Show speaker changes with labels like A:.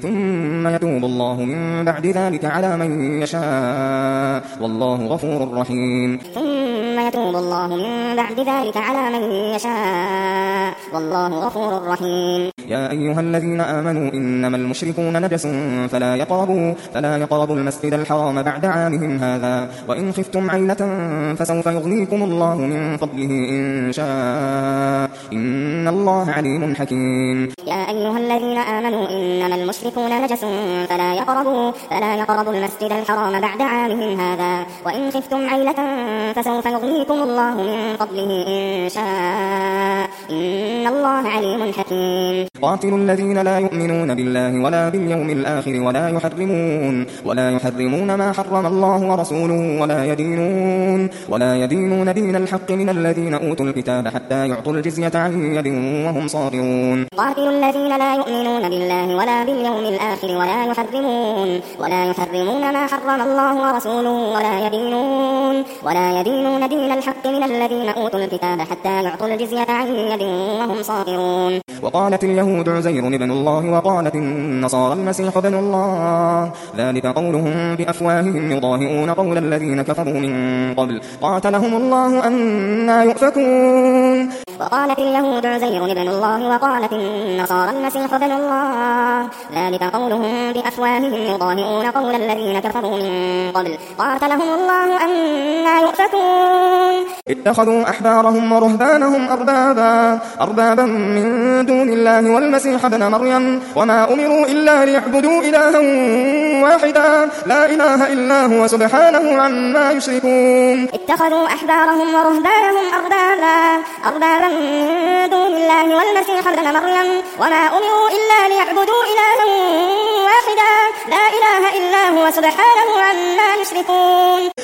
A: ثم يتوب الله من بعد ذلك على من يشاء والله غفور رحيم.
B: ثم يتوب الله من بعد ذلك على من يشاء والله غفور رحيم.
A: يا أيها الذين آمنوا إنما المشركون نجس فلا يقربوا المسجد الحرام بعد عامهم هذا وإن خفتم عيلة فسوف يغنيكم الله من فضله إن شاء إن الله عليم حكيم.
B: يا أيها الذين آمنوا إنما المشركون نجس فلا يقربوا المسجد الحرام بعد عامهم هذا وإن خفتم عيلة فسوف يغنيكم الله من فضله إن شاء إن الله عليم حكيم.
A: قاتلوا الذين لا يؤمنون بالله ولا باليوم الآخر ولا يحرمون ما حرم الله ورسوله ولا يدينون دين الحق من الذين أوتوا الكتاب حتى يعطوا الجزية عن يد وهم صاغرون.
B: قاتلوا الذين لا يؤمنون بالله ولا باليوم الآخر ولا يحرمون ما حرم الله ورسوله ولا يدينون دين الحق من الذين أوتوا الكتاب حتى يعطوا الجزية عن يد وهم صاغرون.
A: وقالت اليهود عزير ابن الله وقالت النصارى المسيح ابن الله ذلك قولهم بأفواههم يضاهئون قول الذين كفروا من قبل قاتلهم الله أنى يؤفكون.
B: وقالت اليهود عزير ابن الله وقالت النصارى المسيح ابن الله ذلك قولهم بأفواههم يضاهئون قول الذين كفروا من قبل قاتلهم الله أنى يؤفكون.
A: اتخذوا أحبارهم ورهبانهم أربابا من دون الله والمسيح ابن مريم وما أمروا إلا ليعبدوا إلها واحدا لا إله إلا هو سبحانه عما يشركون.
B: اتخذوا أحبارهم ورهبانهم أربابا من دون الله والمسيح ابن مريم وما أمروا إلا ليعبدوا إلها واحدا لا إله إلا هو سبحانه عما يشركون.